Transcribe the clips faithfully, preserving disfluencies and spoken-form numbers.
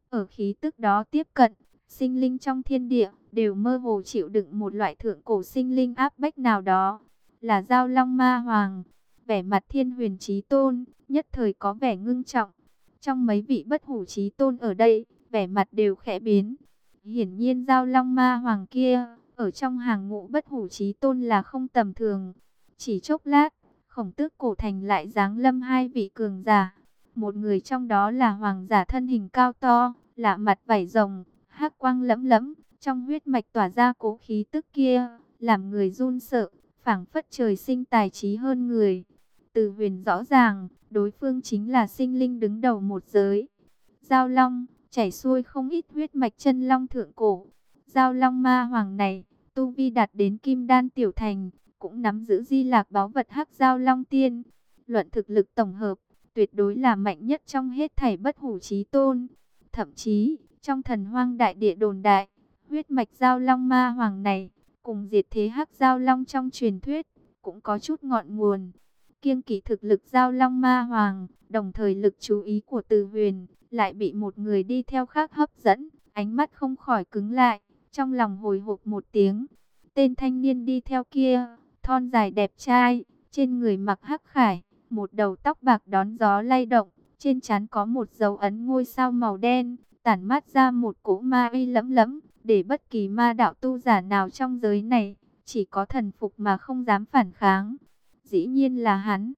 Ở khí tức đó tiếp cận, sinh linh trong thiên địa đều mơ hồ chịu đựng một loại thượng cổ sinh linh áp bách nào đó, là Dao Long Ma Hoàng. Vẻ mặt Thiên Huyền Chí Tôn nhất thời có vẻ ngưng trọng. Trong mấy vị bất hủ chí tôn ở đây, vẻ mặt đều khẽ biến. Hiển nhiên Dao Long Ma Hoàng kia, ở trong hàng ngũ bất hủ chí tôn là không tầm thường. Chỉ chốc lát, Khổng Tước cổ thành lại giáng lâm hai vị cường giả. Một người trong đó là hoàng giả thân hình cao to, lạ mặt vảy rồng, hắc quang lẫm lẫm, trong huyết mạch tỏa ra cố khí tức kia, làm người run sợ, phảng phất trời sinh tài trí hơn người. Từ Huyền rõ ràng, đối phương chính là sinh linh đứng đầu một giới. Dao Long, chảy xuôi không ít huyết mạch chân long thượng cổ. Dao Long Ma Hoàng này, tu vi đạt đến Kim Đan tiểu thành, cũng nắm giữ Di Lạc báu vật Hắc Dao Long Tiên. Luận thực lực tổng hợp, tuyệt đối là mạnh nhất trong hết thảy bất hủ chí tôn. Thậm chí, trong thần hoang đại địa đồn đại, huyết mạch Dao Long Ma Hoàng này, cùng diệt thế Hắc Dao Long trong truyền thuyết, cũng có chút ngọn nguồn. Kiêng kỵ thực lực Dao Long Ma Hoàng, đồng thời lực chú ý của Từ Huyền, lại bị một người đi theo khác hấp dẫn, ánh mắt không khỏi cứng lại, trong lòng hồi hộp một tiếng. Tên thanh niên đi theo kia, thon dài đẹp trai, trên người mặc hắc khải, một đầu tóc bạc đón gió lay động, trên trán có một dấu ấn ngôi sao màu đen, tản mát ra một cỗ ma uy lẫm lẫm, để bất kỳ ma đạo tu giả nào trong giới này, chỉ có thần phục mà không dám phản kháng. Dĩ nhiên là hắn.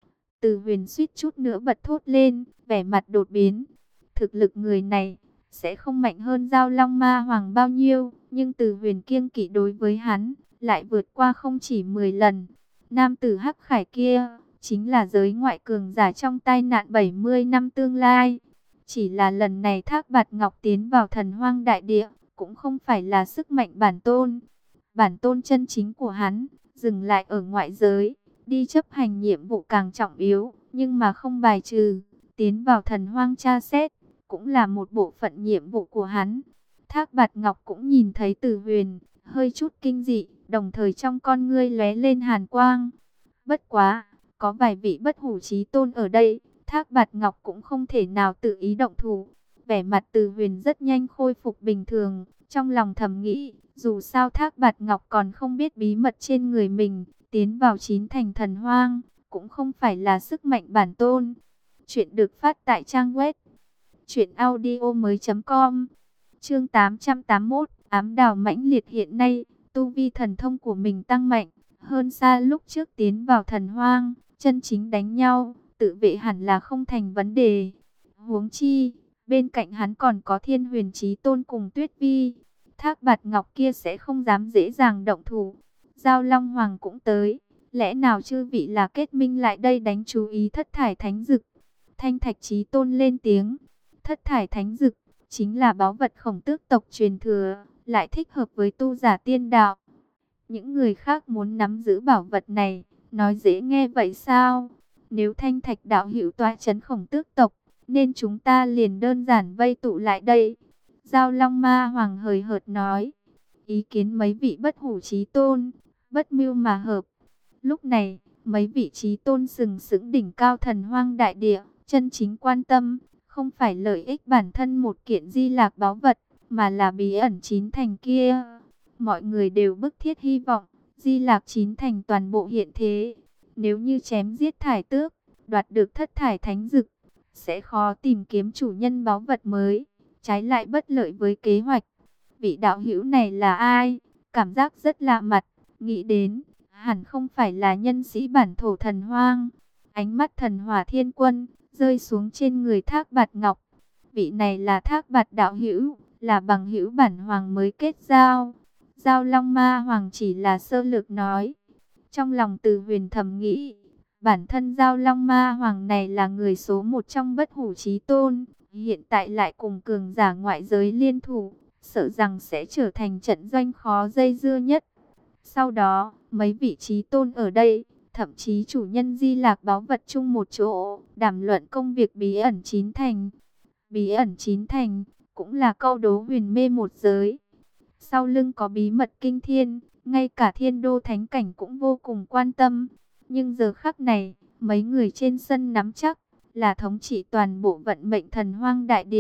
Từ Huyền suýt chút nữa bật thốt lên, vẻ mặt đột biến. Thực lực người này sẽ không mạnh hơn Dao Long Ma Hoàng bao nhiêu, nhưng Từ Huyền kiêng kỵ đối với hắn lại vượt qua không chỉ mười lần. Nam tử hắc khải kia chính là giới ngoại cường giả trong tai nạn bảy mươi năm tương lai. Chỉ là lần này Thác Bạt Ngọc tiến vào thần hoang đại địa, cũng không phải là sức mạnh bản tôn. Bản tôn chân chính của hắn dừng lại ở ngoại giới, đi chấp hành nhiệm vụ càng trọng yếu, nhưng mà không bài trừ tiến vào thần hoang tra xét, cũng là một bộ phận nhiệm vụ của hắn. Thác Bạt Ngọc cũng nhìn thấy Từ Huyền, hơi chút kinh dị, đồng thời trong con ngươi lóe lên hàn quang. Bất quá, có vài vị bất hủ chí tôn ở đây, Thác Bạt Ngọc cũng không thể nào tự ý động thủ. Vẻ mặt Từ Huyền rất nhanh khôi phục bình thường, trong lòng thầm nghĩ, dù sao Thác Bạt Ngọc còn không biết bí mật trên người mình, tiến vào chín thành thần hoang, cũng không phải là sức mạnh bản tôn. Chuyện được phát tại trang web truyện audio mới chấm com. Chương tám trăm tám mươi mốt, ám đào mãnh liệt. Hiện nay, tu vi thần thông của mình tăng mạnh hơn xa lúc trước tiến vào thần hoang, chân chính đánh nhau, tự vệ hẳn là không thành vấn đề. Huống chi, bên cạnh hắn còn có Thiên Huyền Chí Tôn cùng Tuyết Vi. Thác Bạt Ngọc kia sẽ không dám dễ dàng động thủ. Dao Long Hoàng cũng tới, lẽ nào chư vị là kết minh lại đây đánh chú ý Thất Thải Thánh Dực? Thanh Thạch Chí Tôn lên tiếng. Thất Thải Thánh Dực chính là báu vật Khổng Tước tộc truyền thừa, lại thích hợp với tu giả tiên đạo. Những người khác muốn nắm giữ bảo vật này, nói dễ nghe vậy sao? Nếu Thanh Thạch đạo hữu tọa trấn Khổng Tước tộc, nên chúng ta liền đơn giản vây tụ lại đây. Dao Long Ma Hoàng hời hợt nói. Ý kiến mấy vị bất hủ chí tôn, bất mưu mà hợp. Lúc này, mấy vị chí tôn sừng sững đỉnh cao thần hoang đại địa, chân chính quan tâm, không phải lợi ích bản thân một kiện Di Lạc báu vật, mà là bí ẩn chín thành kia. Mọi người đều bức thiết hy vọng, Di Lạc chín thành toàn bộ hiện thế. Nếu như chém giết Thải Tước, đoạt được Thất Thải Thánh Dực, sẽ khó tìm kiếm chủ nhân báu vật mới, trái lại bất lợi với kế hoạch. Vị đạo hữu này là ai? Cảm giác rất lạ mặt, nghĩ đến, hẳn không phải là nhân sĩ bản thổ thần hoang. Ánh mắt Thần Hỏa Thiên Quân rơi xuống trên người Thác Bạt Ngọc. Vị này là Thác Bạt đạo hữu, là bằng hữu bản hoàng mới kết giao. Dao Long Ma Hoàng chỉ là sơ lược nói. Trong lòng Từ Huyền thầm nghĩ, bản thân Dao Long Ma Hoàng này là người số một trong bất hủ chí tôn, hiện tại lại cùng cường giả ngoại giới liên thủ, sợ rằng sẽ trở thành trận doanh khó dây dưa nhất. Sau đó, mấy vị chí tôn ở đây, thậm chí chủ nhân Di Lạc báu vật chung một chỗ, đàm luận công việc bí ẩn chín thành. Bí ẩn chín thành, cũng là câu đố huyền mê một giới. Sau lưng có bí mật kinh thiên, ngay cả Thiên Đô Thánh Cảnh cũng vô cùng quan tâm. Nhưng giờ khắc này, mấy người trên sân nắm chắc là thống trị toàn bộ vận mệnh thần hoang đại địa,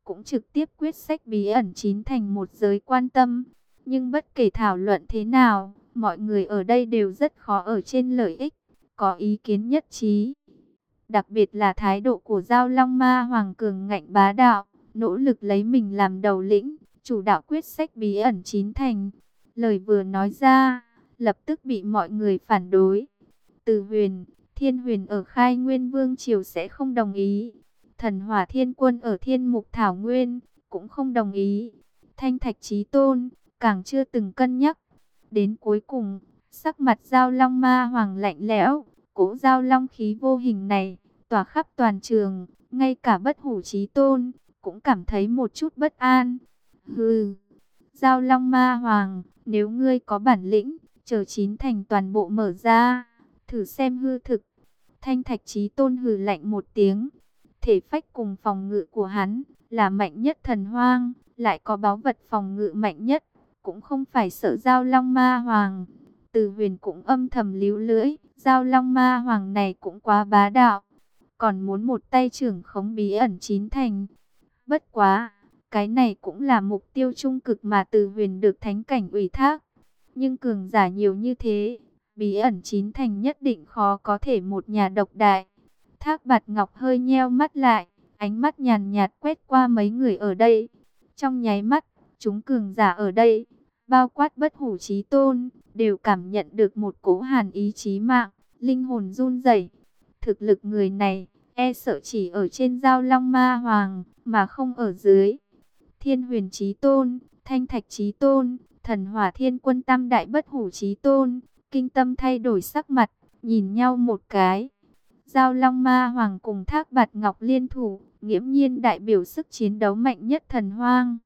cũng trực tiếp quyết sách bí ẩn chín thành một giới quan tâm. Nhưng bất kể thảo luận thế nào, mọi người ở đây đều rất khó ở trên lợi ích, có ý kiến nhất trí. Đặc biệt là thái độ của Giao Long Ma Hoàng cường ngạnh bá đạo, nỗ lực lấy mình làm đầu lĩnh, chủ đạo quyết sách bí ẩn chín thành. Lời vừa nói ra, lập tức bị mọi người phản đối. Từ Huyền, Thiên Huyền ở Khai Nguyên Vương Triều sẽ không đồng ý. Thần Hỏa Thiên Quân ở Thiên Mục Thảo Nguyên cũng không đồng ý. Thanh Thạch Chí Tôn càng chưa từng cân nhắc. Đến cuối cùng, sắc mặt Giao Long Ma Hoàng lạnh lẽo, cỗ Giao Long khí vô hình này tỏa khắp toàn trường, ngay cả Bất Hủ Chí Tôn cũng cảm thấy một chút bất an. Hừ, Giao Long Ma Hoàng, nếu ngươi có bản lĩnh, chờ chín thành toàn bộ mở ra, thử xem hư thực. Thanh Thạch Chí Tôn hừ lạnh một tiếng. Thể phách cùng phòng ngự của hắn là mạnh nhất thần hoang, lại có báu vật phòng ngự mạnh nhất, cũng không phải sợ Giao Long Ma Hoàng. Từ Huyền cũng âm thầm líu lưỡi, Giao Long Ma Hoàng này cũng quá bá đạo, còn muốn một tay trưởng khống bí ẩn chín thành. Bất quá, cái này cũng là mục tiêu trung cực mà Từ Huyền được thánh cảnh ủy thác. Nhưng cường giả nhiều như thế, bí ẩn chín thành nhất định khó có thể một nhà độc đại. Thác Bạt Ngọc hơi nheo mắt lại, ánh mắt nhàn nhạt quét qua mấy người ở đây. Trong nháy mắt, chúng cường giả ở đây, bao quát Bất Hủ Chí Tôn, đều cảm nhận được một cỗ hàn ý chí mạng, linh hồn run rẩy. Thực lực người này, e sợ chỉ ở trên Giao Long Ma Hoàng, mà không ở dưới. Thiên Huyền Chí Tôn, Thanh Thạch Chí Tôn, Thần Hỏa Thiên Quân Tam Đại Bất Hủ Chí Tôn, kinh tâm thay đổi sắc mặt, nhìn nhau một cái. Giao Long Ma Hoàng cùng Thác Bạt Ngọc liên thủ, nghiễm nhiên đại biểu sức chiến đấu mạnh nhất thần hoang.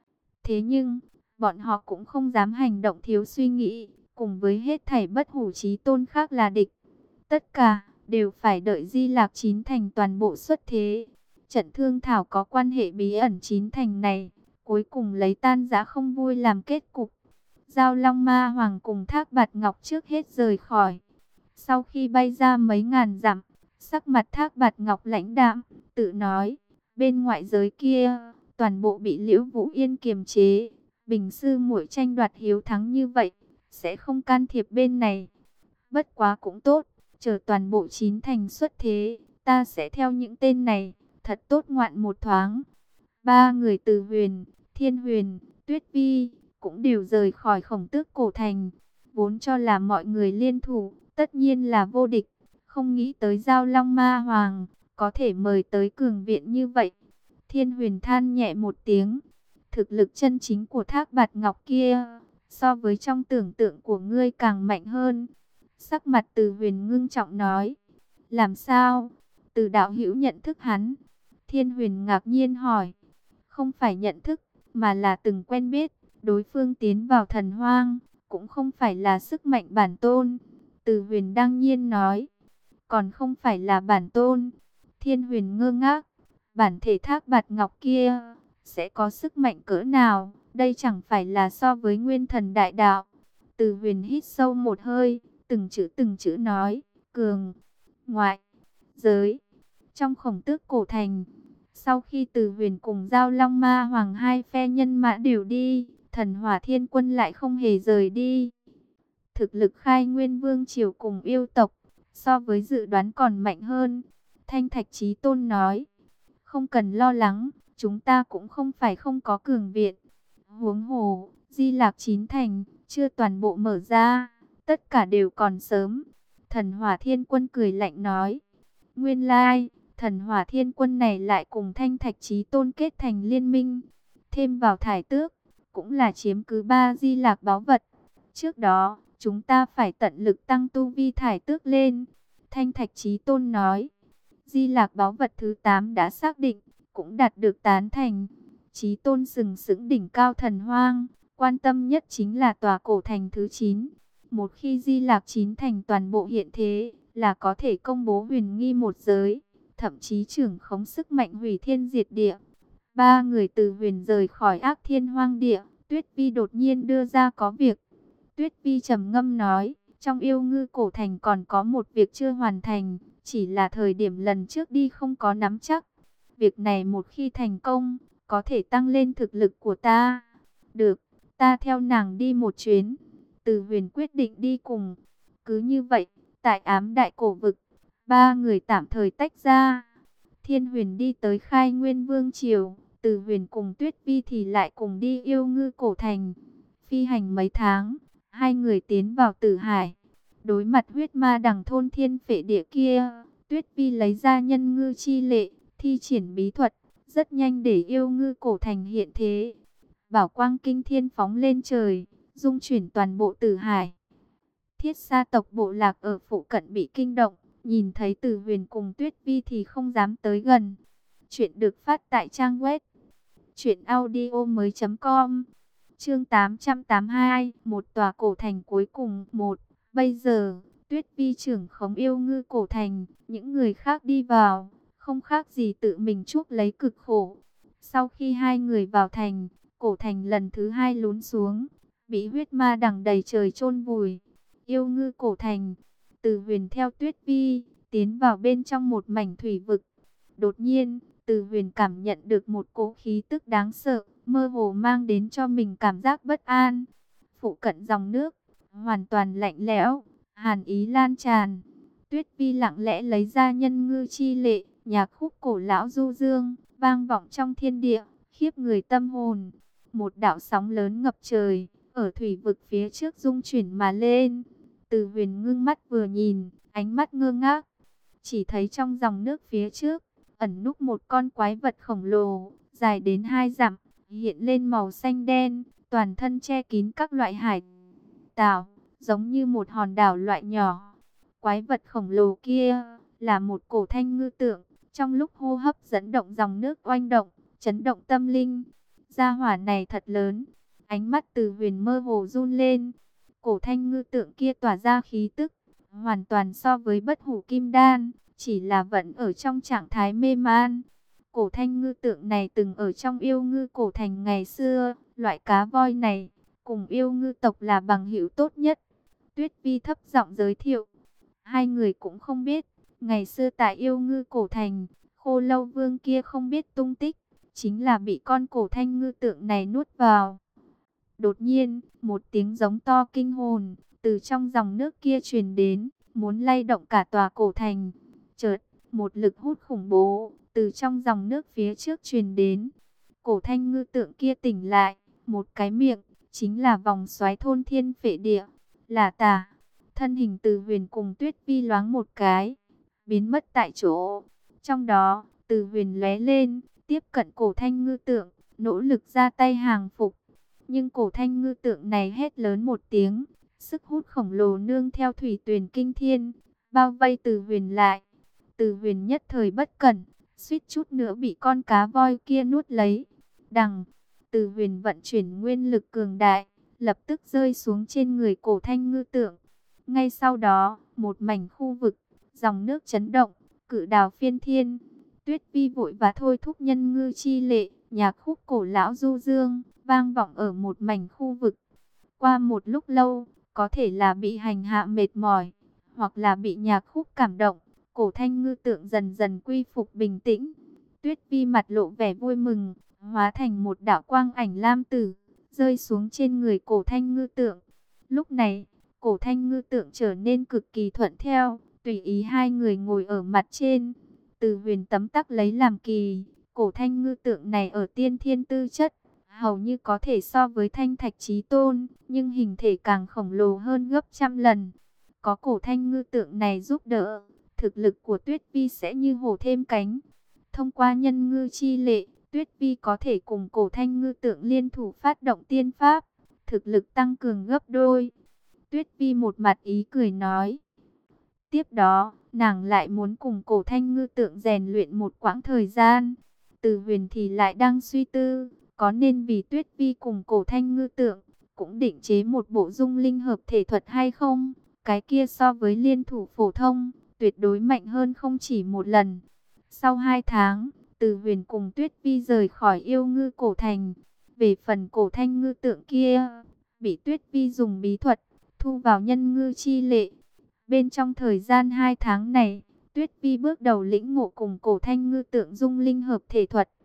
Thế nhưng, bọn họ cũng không dám hành động thiếu suy nghĩ, cùng với hết thảy Bất Hủ Chí Tôn khác là địch. Tất cả đều phải đợi Di Lạc chín thành toàn bộ xuất thế. Trận thương thảo có quan hệ bí ẩn chín thành này, cuối cùng lấy tan rã không vui làm kết cục. Giao Long Ma Hoàng cùng Thác Bạt Ngọc trước hết rời khỏi. Sau khi bay ra mấy ngàn dặm, sắc mặt Thác Bạt Ngọc lãnh đạm, tự nói, bên ngoại giới kia, toàn bộ bị Liễu Vũ Yên kiềm chế. Bình sư muội tranh đoạt hiếu thắng như vậy, sẽ không can thiệp bên này. Bất quá cũng tốt, chờ toàn bộ chín thành xuất thế, ta sẽ theo những tên này, thật tốt ngoạn một thoáng. Ba người Từ Huyền, Thiên Huyền, Tuyết Vi, cũng đều rời khỏi Khổng Tước Cổ Thành. Vốn cho là mọi người liên thủ, tất nhiên là vô địch. Không nghĩ tới Giao Long Ma Hoàng, có thể mời tới cường viện như vậy. Thiên Huyền than nhẹ một tiếng. Thực lực chân chính của Thác Bạt Ngọc kia, so với trong tưởng tượng của ngươi càng mạnh hơn. Sắc mặt Từ Huyền ngưng trọng nói. Làm sao? Từ đạo hữu nhận thức hắn. Thiên Huyền ngạc nhiên hỏi. Không phải nhận thức, mà là từng quen biết. Đối phương tiến vào thần hoang, cũng không phải là sức mạnh bản tôn. Từ Huyền đương nhiên nói. Còn không phải là bản tôn. Thiên Huyền ngơ ngác. Bản thể Thác Bạt Ngọc kia sẽ có sức mạnh cỡ nào? Đây chẳng phải là so với nguyên thần đại đạo. Từ Huyền hít sâu một hơi, từng chữ từng chữ nói, cường, ngoại, giới. Trong Khổng Tước Cổ Thành, sau khi Từ Huyền cùng Giao Long Ma Hoàng hai phe nhân mã đều đi, Thần Hỏa Thiên Quân lại không hề rời đi. Thực lực Khai Nguyên Vương Triều cùng yêu tộc, so với dự đoán còn mạnh hơn. Thanh Thạch Chí Tôn nói, không cần lo lắng, chúng ta cũng không phải không có cường viện. Huống hồ, Di Lạc chín thành, chưa toàn bộ mở ra, tất cả đều còn sớm. Thần Hỏa Thiên Quân cười lạnh nói, nguyên lai, Thần Hỏa Thiên Quân này lại cùng Thanh Thạch Chí Tôn kết thành liên minh. Thêm vào thải tước, cũng là chiếm cứ ba Di Lạc báu vật. Trước đó, chúng ta phải tận lực tăng tu vi thải tước lên. Thanh Thạch Chí Tôn nói, Di Lạc báu vật thứ tám đã xác định, cũng đạt được tán thành. Chí Tôn sừng sững đỉnh cao thần hoang, quan tâm nhất chính là tòa cổ thành thứ chín. Một khi Di Lạc chín thành toàn bộ hiện thế, là có thể công bố huyền nghi một giới, thậm chí trưởng khống sức mạnh hủy thiên diệt địa. Ba người Từ Huyền rời khỏi Ác Thiên Hoang Địa, Tuyết Vi đột nhiên đưa ra có việc. Tuyết Vi trầm ngâm nói, trong Yêu Ngư Cổ Thành còn có một việc chưa hoàn thành, chỉ là thời điểm lần trước đi không có nắm chắc. Việc này một khi thành công, có thể tăng lên thực lực của ta. Được, ta theo nàng đi một chuyến. Từ Huyền quyết định đi cùng. Cứ như vậy, tại ám đại cổ vực, ba người tạm thời tách ra. Thiên Huyền đi tới Khai Nguyên Vương Triều, Từ Huyền cùng Tuyết Vi thì lại cùng đi Yêu Ngư Cổ Thành. Phi hành mấy tháng, hai người tiến vào Tử Hải. Đối mặt huyết ma đằng thôn thiên phệ địa kia, Tuyết Vi lấy ra nhân ngư chi lệ, thi triển bí thuật, rất nhanh để Yêu Ngư Cổ Thành hiện thế. Bảo quang kinh thiên phóng lên trời, dung chuyển toàn bộ Tử Hải. Thiết Sa tộc bộ lạc ở phụ cận bị kinh động, nhìn thấy Từ Huyền cùng Tuyết Vi thì không dám tới gần. Chuyện được phát tại trang web truyện audio mới chấm com. Chương tám trăm tám mươi hai, một tòa cổ thành cuối cùng một. Bây giờ, Tuyết Vi trưởng khống Yêu Ngư Cổ Thành, những người khác đi vào, không khác gì tự mình chuốc lấy cực khổ. Sau khi hai người vào thành, cổ thành lần thứ hai lún xuống, bị huyết ma đằng đầy trời chôn vùi. Yêu Ngư Cổ Thành, Từ Huyền theo Tuyết Vi tiến vào bên trong một mảnh thủy vực. Đột nhiên, Từ Huyền cảm nhận được một cỗ khí tức đáng sợ, mơ hồ mang đến cho mình cảm giác bất an. Phụ cận dòng nước hoàn toàn lạnh lẽo, hàn ý lan tràn. Tuyết Vi lặng lẽ lấy ra nhân ngư chi lệ, nhạc khúc cổ lão du dương, vang vọng trong thiên địa, khiếp người tâm hồn. Một đạo sóng lớn ngập trời, ở thủy vực phía trước dung chuyển mà lên. Từ Huyền ngưng mắt vừa nhìn, ánh mắt ngơ ngác. Chỉ thấy trong dòng nước phía trước, ẩn núp một con quái vật khổng lồ, dài đến hai dặm, hiện lên màu xanh đen, toàn thân che kín các loại hải tảo, giống như một hòn đảo loại nhỏ. Quái vật khổng lồ kia là một cổ thanh ngư tượng, trong lúc hô hấp dẫn động dòng nước oanh động, chấn động tâm linh. Gia hỏa này thật lớn, ánh mắt Từ Huyền mơ hồ run lên. Cổ thanh ngư tượng kia tỏa ra khí tức, hoàn toàn so với bất hủ kim đan, chỉ là vẫn ở trong trạng thái mê man. Cổ thanh ngư tượng này từng ở trong Yêu Ngư Cổ Thành ngày xưa, loại cá voi này, cùng Yêu Ngư tộc là bằng hữu tốt nhất. Tuyết Vi thấp giọng giới thiệu, hai người cũng không biết, ngày xưa tại Yêu Ngư Cổ Thành, Khô Lâu Vương kia không biết tung tích, chính là bị con cổ thanh ngư tượng này nuốt vào. Đột nhiên, một tiếng giống to kinh hồn, từ trong dòng nước kia truyền đến, muốn lay động cả tòa cổ thành. Chợt, một lực hút khủng bố, từ trong dòng nước phía trước truyền đến. Cổ thanh ngư tượng kia tỉnh lại, một cái miệng, chính là vòng xoáy thôn thiên phệ địa, là tà. Thân hình Từ Huyền cùng Tuyết Vi loáng một cái, biến mất tại chỗ. Trong đó, Từ Huyền lóe lên, tiếp cận cổ thanh ngư tượng, nỗ lực ra tay hàng phục. Nhưng cổ thanh ngư tượng này hét lớn một tiếng, sức hút khổng lồ nương theo thủy tuyền kinh thiên, bao vây Từ Huyền lại. Từ Huyền nhất thời bất cẩn, suýt chút nữa bị con cá voi kia nuốt lấy. Đằng, Từ Huyền vận chuyển nguyên lực cường đại, lập tức rơi xuống trên người cổ thanh ngư tượng. Ngay sau đó, một mảnh khu vực, dòng nước chấn động, cự đào phiên thiên. Tuyết Vi vội và thôi thúc nhân ngư chi lệ, nhạc khúc cổ lão du dương, vang vọng ở một mảnh khu vực. Qua một lúc lâu, có thể là bị hành hạ mệt mỏi, hoặc là bị nhạc khúc cảm động, cổ thanh ngư tượng dần dần quy phục bình tĩnh. Tuyết Vi mặt lộ vẻ vui mừng, hóa thành một đạo quang ảnh lam tử, rơi xuống trên người cổ thanh ngư tượng. Lúc này, cổ thanh ngư tượng trở nên cực kỳ thuận theo, tùy ý hai người ngồi ở mặt trên. Từ Huyền tấm tắc lấy làm kỳ, cổ thanh ngư tượng này ở tiên thiên tư chất, hầu như có thể so với thanh thạch chí tôn, nhưng hình thể càng khổng lồ hơn gấp trăm lần. Có cổ thanh ngư tượng này giúp đỡ, thực lực của Tuyết Vi sẽ như hổ thêm cánh. Thông qua nhân ngư chi lệ, Tuyết Vi có thể cùng cổ thanh ngư tượng liên thủ phát động tiên pháp, thực lực tăng cường gấp đôi. Tuyết Vi một mặt ý cười nói. Tiếp đó, nàng lại muốn cùng cổ thanh ngư tượng rèn luyện một quãng thời gian. Từ Huyền thì lại đang suy tư, có nên vì Tuyết Vi cùng cổ thanh ngư tượng, cũng định chế một bộ dung linh hợp thể thuật hay không? Cái kia so với liên thủ phổ thông, tuyệt đối mạnh hơn không chỉ một lần. Sau hai tháng, Từ Huyền cùng Tuyết Vi rời khỏi Yêu Ngư Cổ Thành. Về phần cổ thanh ngư tượng kia, bị Tuyết Vi dùng bí thuật, thu vào nhân ngư chi lệ. Bên trong thời gian hai tháng này, Tuyết Vi bước đầu lĩnh ngộ cùng cổ thanh ngư tượng dung linh hợp thể thuật.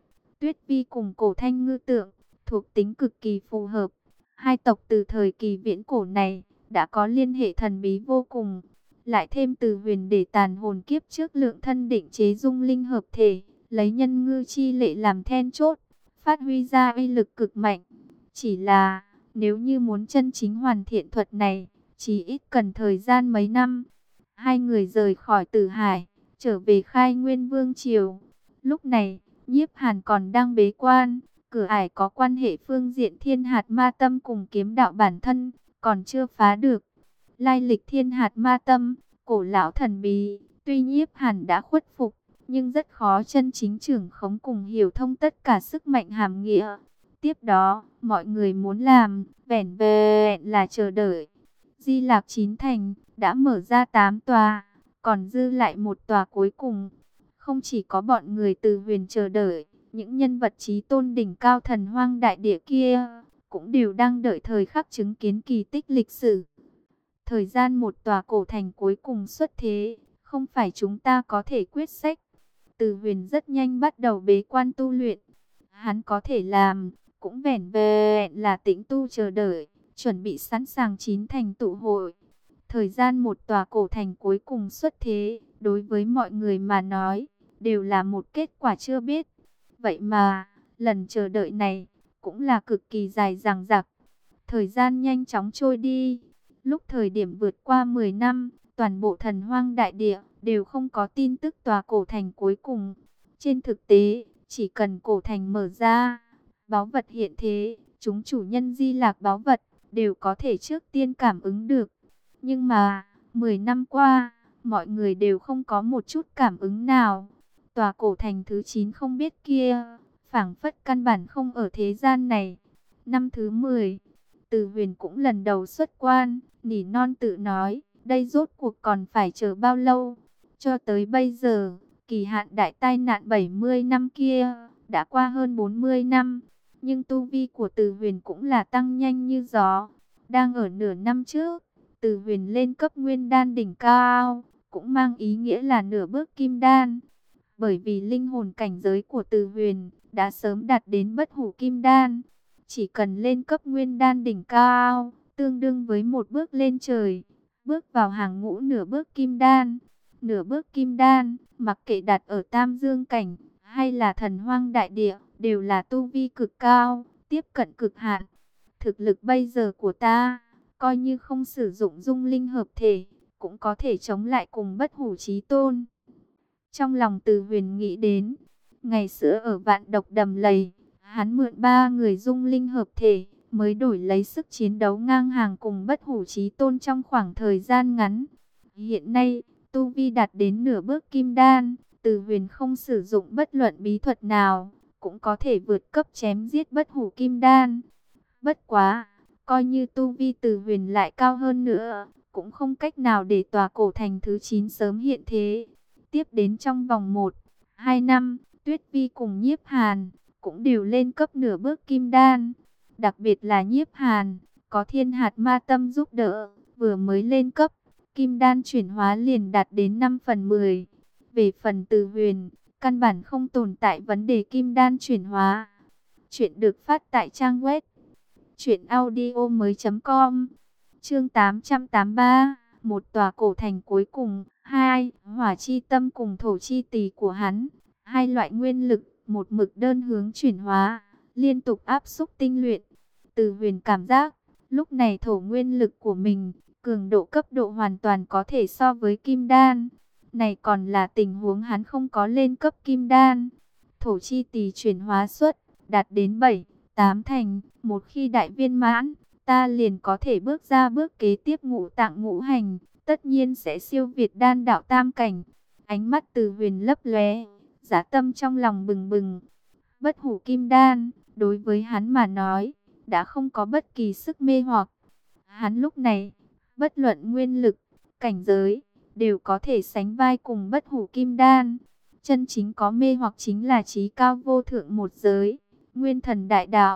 Tuyết Vi cùng Cổ Thanh Ngư Tượng, thuộc tính cực kỳ phù hợp. Hai tộc từ thời kỳ viễn cổ này đã có liên hệ thần bí vô cùng. Lại thêm Từ Huyền để tàn hồn kiếp trước lượng thân định chế dung linh hợp thể, lấy nhân ngư chi lệ làm then chốt, phát huy ra uy lực cực mạnh. Chỉ là, nếu như muốn chân chính hoàn thiện thuật này, chỉ ít cần thời gian mấy năm. Hai người rời khỏi Tử Hải, trở về Khai Nguyên Vương Triều. Lúc này, Nhiếp Hàn còn đang bế quan, cửa ải có quan hệ phương diện Thiên Hạt Ma Tâm cùng kiếm đạo bản thân, còn chưa phá được. Lai lịch Thiên Hạt Ma Tâm, cổ lão thần bí, tuy Nhiếp Hàn đã khuất phục, nhưng rất khó chân chính trưởng khống cùng hiểu thông tất cả sức mạnh hàm nghĩa. Tiếp đó, mọi người muốn làm, vẻn vẹn là chờ đợi. Di Lạc Chín Thành đã mở ra tám tòa, còn dư lại một tòa cuối cùng. Không chỉ có bọn người Từ Huyền chờ đợi, những nhân vật chí tôn đỉnh cao thần hoang đại địa kia cũng đều đang đợi thời khắc chứng kiến kỳ tích lịch sử. Thời gian một tòa cổ thành cuối cùng xuất thế, không phải chúng ta có thể quyết sách. Từ Huyền rất nhanh bắt đầu bế quan tu luyện. Hắn có thể làm, cũng vẻn vẹn là tĩnh tu chờ đợi, chuẩn bị sẵn sàng chín thành tụ hội. Thời gian một tòa cổ thành cuối cùng xuất thế, đối với mọi người mà nói, đều là một kết quả chưa biết. Vậy mà, lần chờ đợi này, cũng là cực kỳ dài dằng dặc. Thời gian nhanh chóng trôi đi. Lúc thời điểm vượt qua mười năm, toàn bộ thần hoang đại địa đều không có tin tức tòa cổ thành cuối cùng. Trên thực tế, chỉ cần cổ thành mở ra, báu vật hiện thế, chúng chủ nhân Di Lạc báu vật đều có thể trước tiên cảm ứng được. Nhưng mà, mười năm qua, mọi người đều không có một chút cảm ứng nào. Tòa cổ thành thứ chín không biết kia, phảng phất căn bản không ở thế gian này. Năm thứ mười, Từ Huyền cũng lần đầu xuất quan, nỉ non tự nói, đây rốt cuộc còn phải chờ bao lâu. Cho tới bây giờ, kỳ hạn đại tai nạn bảy mươi năm kia, đã qua hơn bốn mươi năm. Nhưng tu vi của Từ Huyền cũng là tăng nhanh như gió. Đang ở nửa năm trước, Từ Huyền lên cấp nguyên đan đỉnh cao, cũng mang ý nghĩa là nửa bước kim đan. Bởi vì linh hồn cảnh giới của Từ Huyền đã sớm đạt đến bất hủ kim đan. Chỉ cần lên cấp nguyên đan đỉnh cao, tương đương với một bước lên trời, bước vào hàng ngũ nửa bước kim đan. Nửa bước kim đan, mặc kệ đặt ở Tam Dương cảnh hay là thần hoang đại địa, đều là tu vi cực cao, tiếp cận cực hạn. Thực lực bây giờ của ta, coi như không sử dụng dung linh hợp thể, cũng có thể chống lại cùng bất hủ chí tôn. Trong lòng Từ Huyền nghĩ đến, ngày xưa ở Vạn Độc Đầm Lầy, hắn mượn ba người dung linh hợp thể, mới đổi lấy sức chiến đấu ngang hàng cùng bất hủ chí tôn trong khoảng thời gian ngắn. Hiện nay, tu vi đạt đến nửa bước kim đan, Từ Huyền không sử dụng bất luận bí thuật nào, cũng có thể vượt cấp chém giết bất hủ kim đan. Bất quá, coi như tu vi Từ Huyền lại cao hơn nữa, cũng không cách nào để tòa cổ thành thứ chín sớm hiện thế. Tiếp đến trong vòng một, hai năm, Tuyết Vi cùng Nhiếp Hàn cũng đều lên cấp nửa bước kim đan. Đặc biệt là Nhiếp Hàn, có Thiên Hạt Ma Tâm giúp đỡ, vừa mới lên cấp, kim đan chuyển hóa liền đạt đến năm phần mười. Về phần Từ Huyền, căn bản không tồn tại vấn đề kim đan chuyển hóa. Chuyện được phát tại trang web truyện audio mới chấm com. Chương tám trăm tám mươi ba, một tòa cổ thành cuối cùng. Hai, hỏa chi tâm cùng thổ chi tỳ của hắn, hai loại nguyên lực, một mực đơn hướng chuyển hóa, liên tục áp xúc tinh luyện. Từ Huyền cảm giác, lúc này thổ nguyên lực của mình, cường độ cấp độ hoàn toàn có thể so với kim đan. Này còn là tình huống hắn không có lên cấp kim đan. Thổ chi tỳ chuyển hóa suất, đạt đến bảy, tám thành, một khi đại viên mãn, ta liền có thể bước ra bước kế tiếp ngũ tạng ngũ hành. Tất nhiên sẽ siêu việt đan đạo tam cảnh. Ánh mắt Từ Huyền lấp lóe, dã tâm trong lòng bừng bừng. Bất hủ kim đan, đối với hắn mà nói, đã không có bất kỳ sức mê hoặc. Hắn lúc này, bất luận nguyên lực, cảnh giới, đều có thể sánh vai cùng bất hủ kim đan. Chân chính có mê hoặc chính là chí cao vô thượng một giới, nguyên thần đại đạo.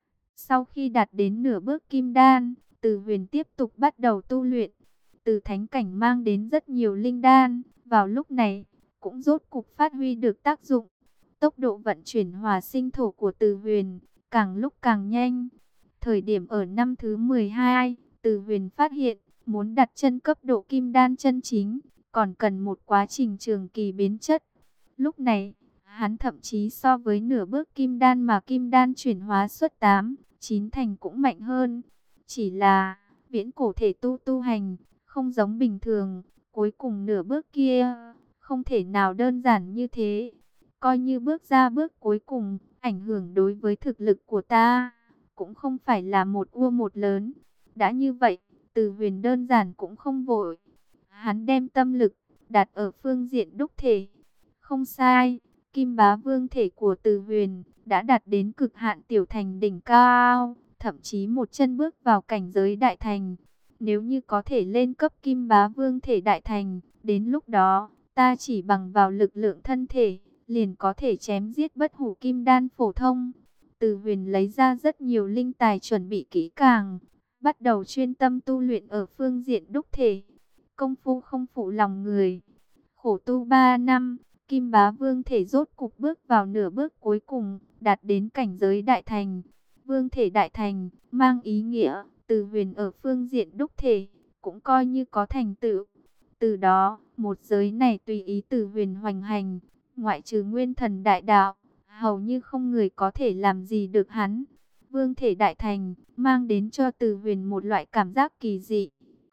Sau khi đạt đến nửa bước kim đan, Từ Huyền tiếp tục bắt đầu tu luyện. Từ thánh cảnh mang đến rất nhiều linh đan, vào lúc này cũng rốt cục phát huy được tác dụng. Tốc độ vận chuyển hỏa sinh thổ của Từ Huyền càng lúc càng nhanh. Thời điểm ở năm thứ mười hai, Từ Huyền phát hiện muốn đặt chân cấp độ kim đan chân chính, còn cần một quá trình trường kỳ biến chất. Lúc này, hắn thậm chí so với nửa bước kim đan mà kim đan chuyển hóa xuất tám, chín thành cũng mạnh hơn. Chỉ là viễn cổ thể tu tu hành, không giống bình thường, cuối cùng nửa bước kia, không thể nào đơn giản như thế. Coi như bước ra bước cuối cùng, ảnh hưởng đối với thực lực của ta, cũng không phải là một ua một lớn. Đã như vậy, Từ Huyền đơn giản cũng không vội. Hắn đem tâm lực đặt ở phương diện đúc thể. Không sai, Kim Bá Vương thể của Từ Huyền đã đạt đến cực hạn tiểu thành đỉnh cao, thậm chí một chân bước vào cảnh giới đại thành. Nếu như có thể lên cấp Kim Bá Vương thể đại thành, đến lúc đó, ta chỉ bằng vào lực lượng thân thể, liền có thể chém giết bất hủ kim đan phổ thông. Từ Huyền lấy ra rất nhiều linh tài chuẩn bị kỹ càng, bắt đầu chuyên tâm tu luyện ở phương diện đúc thể. Công phu không phụ lòng người. Khổ tu ba năm, Kim Bá Vương thể rốt cục bước vào nửa bước cuối cùng, đạt đến cảnh giới đại thành. Vương thể đại thành, mang ý nghĩa, Từ Huyền ở phương diện đúc thể, cũng coi như có thành tựu. Từ đó, một giới này tùy ý Từ Huyền hoành hành, ngoại trừ nguyên thần đại đạo, hầu như không người có thể làm gì được hắn. Vương thể đại thành, mang đến cho Từ Huyền một loại cảm giác kỳ dị.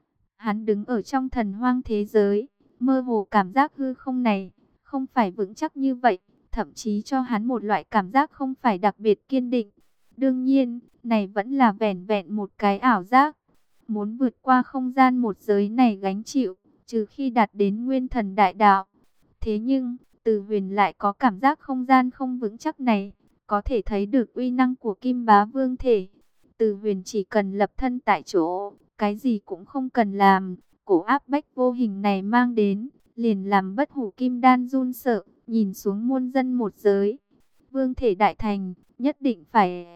Hắn đứng ở trong thần hoang thế giới, mơ hồ cảm giác hư không này, không phải vững chắc như vậy, thậm chí cho hắn một loại cảm giác không phải đặc biệt kiên định. Đương nhiên, này vẫn là vẻn vẹn một cái ảo giác. Muốn vượt qua không gian một giới này gánh chịu, trừ khi đạt đến nguyên thần đại đạo. Thế nhưng, Từ Huyền lại có cảm giác không gian không vững chắc này, có thể thấy được uy năng của Kim Bá Vương thể. Từ Huyền chỉ cần lập thân tại chỗ, cái gì cũng không cần làm, cổ áp bách vô hình này mang đến, liền làm bất hủ kim đan run sợ, nhìn xuống muôn dân một giới. Vương thể đại thành, nhất định phải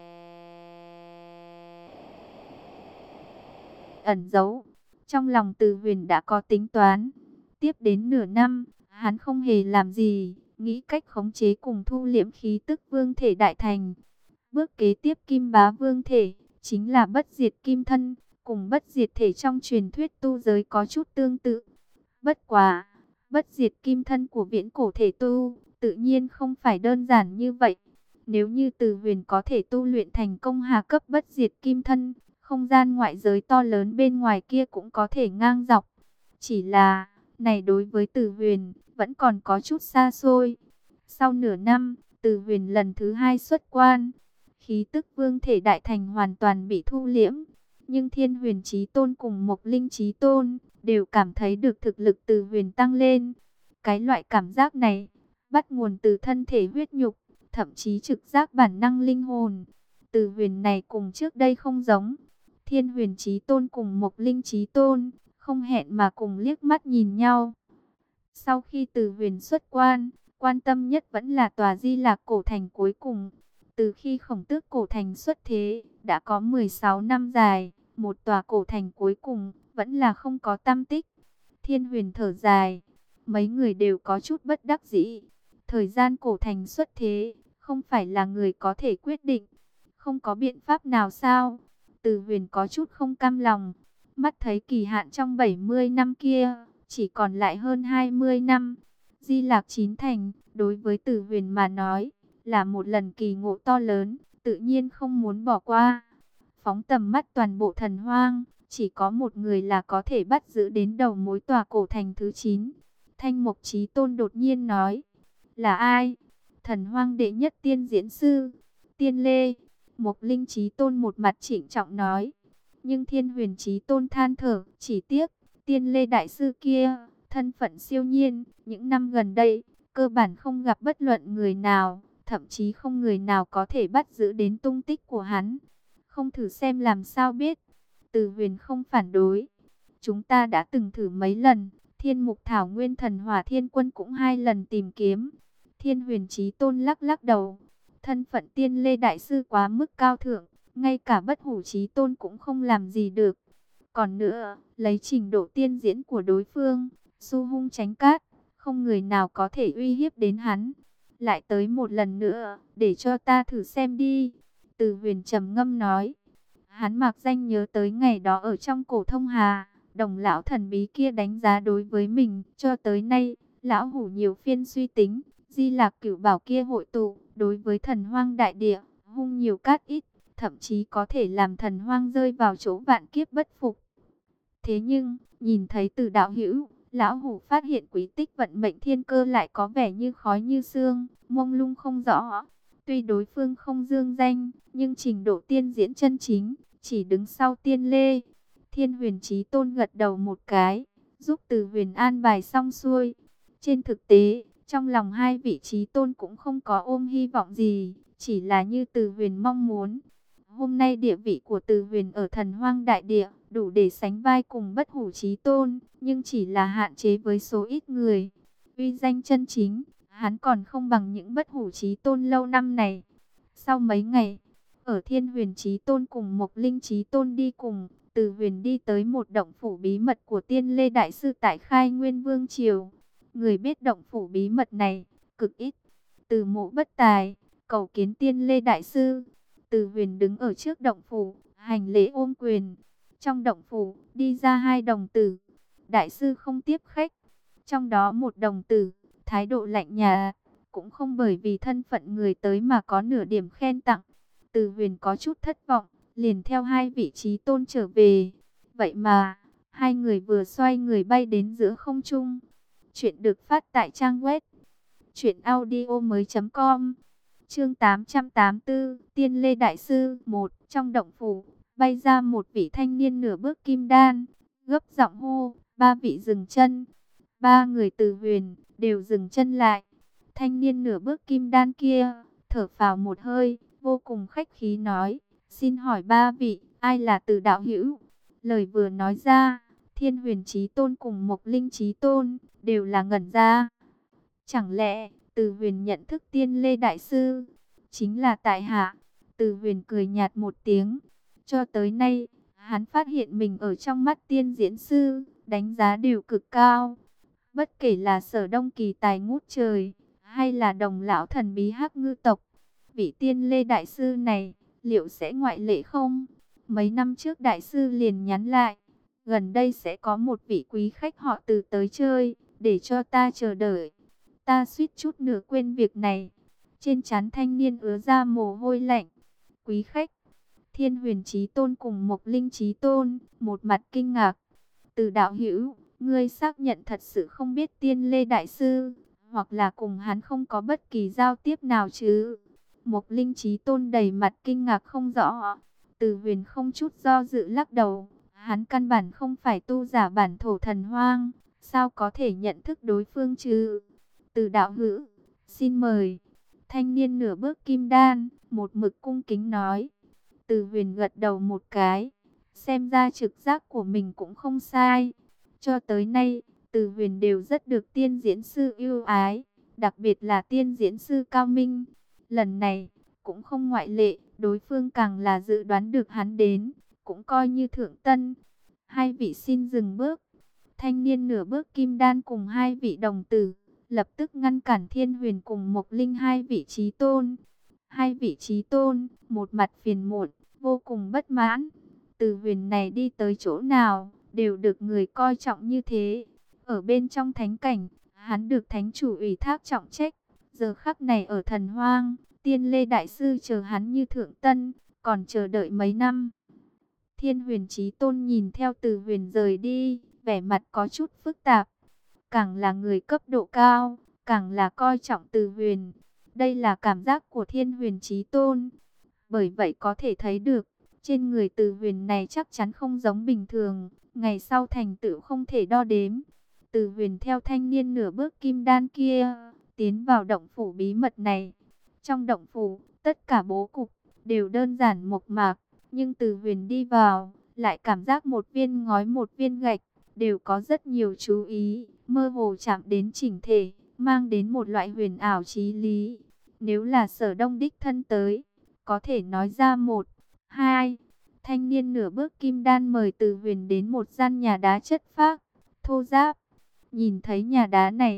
ẩn giấu. Trong lòng Từ Huyền đã có tính toán. Tiếp đến nửa năm, hắn không hề làm gì, nghĩ cách khống chế cùng thu liễm khí tức vương thể đại thành. Bước kế tiếp Kim Bá Vương thể, chính là bất diệt kim thân, cùng bất diệt thể trong truyền thuyết tu giới có chút tương tự. Bất quá, bất diệt kim thân của viễn cổ thể tu, tự nhiên không phải đơn giản như vậy. Nếu như Từ Huyền có thể tu luyện thành công hà cấp bất diệt kim thân, không gian ngoại giới to lớn bên ngoài kia cũng có thể ngang dọc. Chỉ là, này đối với Từ Huyền, vẫn còn có chút xa xôi. Sau nửa năm, Từ Huyền lần thứ hai xuất quan, khí tức vương thể đại thành hoàn toàn bị thu liễm. Nhưng Thiên Huyền Chí Tôn cùng Mộc Linh Chí Tôn đều cảm thấy được thực lực Từ Huyền tăng lên. Cái loại cảm giác này bắt nguồn từ thân thể huyết nhục, thậm chí trực giác bản năng linh hồn. Từ Huyền này cùng trước đây không giống. Thiên Huyền Chí Tôn cùng Mộc Linh Chí Tôn không hẹn mà cùng liếc mắt nhìn nhau. Sau khi Từ Huyền xuất quan, quan tâm nhất vẫn là tòa Di Lạc cổ thành cuối cùng. Từ khi Khổng Tước cổ thành xuất thế, đã có mười sáu năm dài, một tòa cổ thành cuối cùng vẫn là không có tăm tích. Thiên Huyền thở dài, mấy người đều có chút bất đắc dĩ. Thời gian cổ thành xuất thế, không phải là người có thể quyết định. Không có biện pháp nào sao? Từ Huyền có chút không cam lòng. Mắt thấy kỳ hạn trong bảy mươi năm kia, chỉ còn lại hơn hai mươi năm. Di Lạc chín thành, đối với Từ Huyền mà nói, là một lần kỳ ngộ to lớn, tự nhiên không muốn bỏ qua. Phóng tầm mắt toàn bộ thần hoang, chỉ có một người là có thể bắt giữ đến đầu mối tòa cổ thành thứ chín. Thanh Mộc Chí Tôn đột nhiên nói, là ai? Thần hoang đệ nhất tiên diễn sư, Tiên Lê. Mộc Linh Chí Tôn một mặt trịnh trọng nói. Nhưng Thiên Huyền Chí Tôn than thở, chỉ tiếc, Tiên Lê đại sư kia, thân phận siêu nhiên, những năm gần đây, cơ bản không gặp bất luận người nào, thậm chí không người nào có thể bắt giữ đến tung tích của hắn. Không thử xem làm sao biết. Từ Huyền không phản đối. Chúng ta đã từng thử mấy lần, Thiên Mục Thảo Nguyên Thần Hỏa Thiên Quân cũng hai lần tìm kiếm. Thiên Huyền Chí Tôn lắc lắc đầu. Thân phận Tiên Lê đại sư quá mức cao thượng, ngay cả bất hủ Chí Tôn cũng không làm gì được. Còn nữa, lấy trình độ tiên diễn của đối phương, xu hung tránh cát, không người nào có thể uy hiếp đến hắn. lại tới một lần nữa, để cho ta thử xem đi. Từ Huyền trầm ngâm nói. Hắn mặc danh nhớ tới ngày đó ở trong cổ thông hà, đồng lão thần bí kia đánh giá đối với mình. Cho tới nay, lão hủ nhiều phiên suy tính, Di Lạc Cửu Bảo kia hội tụ, đối với thần hoang đại địa, hung nhiều cát ít, thậm chí có thể làm thần hoang rơi vào chỗ vạn kiếp bất phục. Thế nhưng, nhìn thấy Từ đạo hữu, lão hủ phát hiện quý tích vận mệnh thiên cơ lại có vẻ như khói như sương, mông lung không rõ. Tuy đối phương không dương danh, nhưng trình độ tiên diễn chân chính, chỉ đứng sau Tiên Lê. Thiên Huyền Chí Tôn gật đầu một cái, giúp Từ Huyền an bài xong xuôi. Trên thực tế, trong lòng hai vị Chí Tôn cũng không có ôm hy vọng gì, chỉ là như Từ Huyền mong muốn. Hôm nay địa vị của Từ Huyền ở thần hoang đại địa, đủ để sánh vai cùng Bất Hủ Chí Tôn, nhưng chỉ là hạn chế với số ít người. Uy danh chân chính, hắn còn không bằng những Bất Hủ Chí Tôn lâu năm này. Sau mấy ngày, ở Thiên Huyền Chí Tôn cùng Mộc Linh Chí Tôn đi cùng, Từ Huyền đi tới một động phủ bí mật của Tiên Lê Đại Sư tại Khai Nguyên Vương Triều. Người biết động phủ bí mật này, cực ít. Từ Mộ Bất Tài, cầu kiến Tiên Lê Đại Sư. Từ Huyền đứng ở trước động phủ, hành lễ ôm quyền. Trong động phủ, đi ra hai đồng tử. Đại sư không tiếp khách. Trong đó một đồng tử, thái độ lạnh nhạt, cũng không bởi vì thân phận người tới mà có nửa điểm khen tặng. Từ Huyền có chút thất vọng, liền theo hai vị Chí Tôn trở về. Vậy mà, hai người vừa xoay người bay đến giữa không trung. Chuyện được phát tại trang web truyện audio mới chấm com. Chương tám trăm tám mươi tư, Tiên Lê Đại Sư một. Trong động phủ, bay ra một vị thanh niên nửa bước kim đan, gấp giọng hô, ba vị dừng chân. Ba người Từ Huyền đều dừng chân lại. Thanh niên nửa bước kim đan kia thở phào một hơi, vô cùng khách khí nói, xin hỏi ba vị, ai là Từ đạo hữu? Lời vừa nói ra, Thiên Huyền Chí Tôn cùng Mộc Linh Chí Tôn đều là ngẩn ra. Chẳng lẽ Từ Huyền nhận thức Tiên Lê Đại Sư? Chính là tại hạ. Từ Huyền cười nhạt một tiếng. Cho tới nay, hắn phát hiện mình ở trong mắt Tiên Diễn Sư, đánh giá đều cực cao. Bất kể là Sở Đông kỳ tài ngút trời, hay là đồng lão thần bí Hắc Ngư tộc, vị Tiên Lê Đại Sư này, liệu sẽ ngoại lệ không? Mấy năm trước Đại Sư liền nhắn lại, gần đây sẽ có một vị quý khách họ Từ tới chơi, để cho ta chờ đợi. Ta suýt chút nữa quên việc này. Trên trán thanh niên ứa ra mồ hôi lạnh. Quý khách. Thiên Huyền Chí Tôn cùng Mộc Linh Chí Tôn, một mặt kinh ngạc. Từ đạo hữu, ngươi xác nhận thật sự không biết Tiên Lê Đại Sư, hoặc là cùng hắn không có bất kỳ giao tiếp nào chứ? Mộc Linh Chí Tôn đầy mặt kinh ngạc không rõ. Từ Huyền không chút do dự lắc đầu. Hắn căn bản không phải tu giả bản thổ thần hoang, sao có thể nhận thức đối phương chứ? Từ đạo hữu, xin mời. Thanh niên nửa bước kim đan, một mực cung kính nói. Từ Huyền gật đầu một cái, xem ra trực giác của mình cũng không sai. Cho tới nay, Từ Huyền đều rất được Tiên Diễn Sư yêu ái, đặc biệt là Tiên Diễn Sư Cao Minh. Lần này, cũng không ngoại lệ, đối phương càng là dự đoán được hắn đến, cũng coi như thượng tân. Hai vị xin dừng bước. Thanh niên nửa bước kim đan cùng hai vị đồng tử, lập tức ngăn cản Thiên Huyền cùng Mộc Linh hai vị Chí Tôn. Hai vị Chí Tôn, một mặt phiền muộn, vô cùng bất mãn. Từ Huyền này đi tới chỗ nào, đều được người coi trọng như thế. Ở bên trong thánh cảnh, hắn được thánh chủ ủy thác trọng trách. Giờ khắc này ở thần hoang, Tiên Lê Đại Sư chờ hắn như thượng tân, còn chờ đợi mấy năm. Thiên Huyền Chí Tôn nhìn theo Từ Huyền rời đi, vẻ mặt có chút phức tạp. Càng là người cấp độ cao, càng là coi trọng Từ Huyền. Đây là cảm giác của Thiên Huyền Chí Tôn. Bởi vậy có thể thấy được, trên người Từ Huyền này chắc chắn không giống bình thường, ngày sau thành tựu không thể đo đếm. Từ Huyền theo thanh niên nửa bước kim đan kia, tiến vào động phủ bí mật này. Trong động phủ, tất cả bố cục đều đơn giản mộc mạc, nhưng Từ Huyền đi vào, lại cảm giác một viên ngói một viên gạch đều có rất nhiều chú ý, mơ hồ chạm đến chỉnh thể, mang đến một loại huyền ảo trí lý. Nếu là Sở Đông đích thân tới, có thể nói ra một, hai. Thanh niên nửa bước kim đan mời Từ Huyền đến một gian nhà đá chất phác, thô ráp. Nhìn thấy nhà đá này,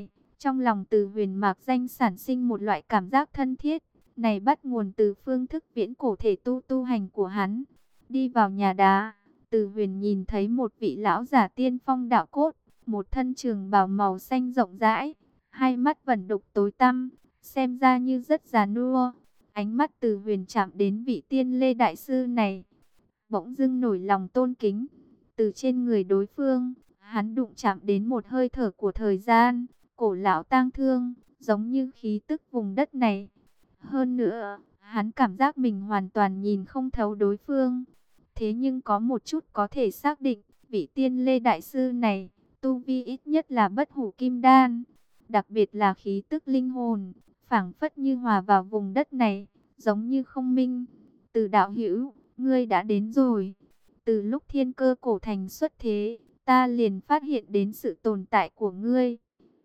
Trong lòng Từ Huyền mạc danh sản sinh một loại cảm giác thân thiết, này bắt nguồn từ phương thức viễn cổ thể tu tu hành của hắn. Đi vào nhà đá, Từ Huyền nhìn thấy một vị lão giả tiên phong đạo cốt, một thân trường bào màu xanh rộng rãi, hai mắt vẩn đục tối tăm, xem ra như rất già nua. Ánh mắt Từ Huyền chạm đến vị Tiên Lê đại sư này, bỗng dưng nổi lòng tôn kính. Từ trên người đối phương, hắn đụng chạm đến một hơi thở của thời gian, cổ lão tang thương, giống như khí tức vùng đất này. Hơn nữa, hắn cảm giác mình hoàn toàn nhìn không thấu đối phương. Thế nhưng có một chút có thể xác định, vị Tiên Lê đại sư này, tu vi ít nhất là bất hủ kim đan. Đặc biệt là khí tức linh hồn, phảng phất như hòa vào vùng đất này, giống như không minh. Từ đạo hữu, ngươi đã đến rồi. Từ lúc Thiên Cơ cổ thành xuất thế, ta liền phát hiện đến sự tồn tại của ngươi.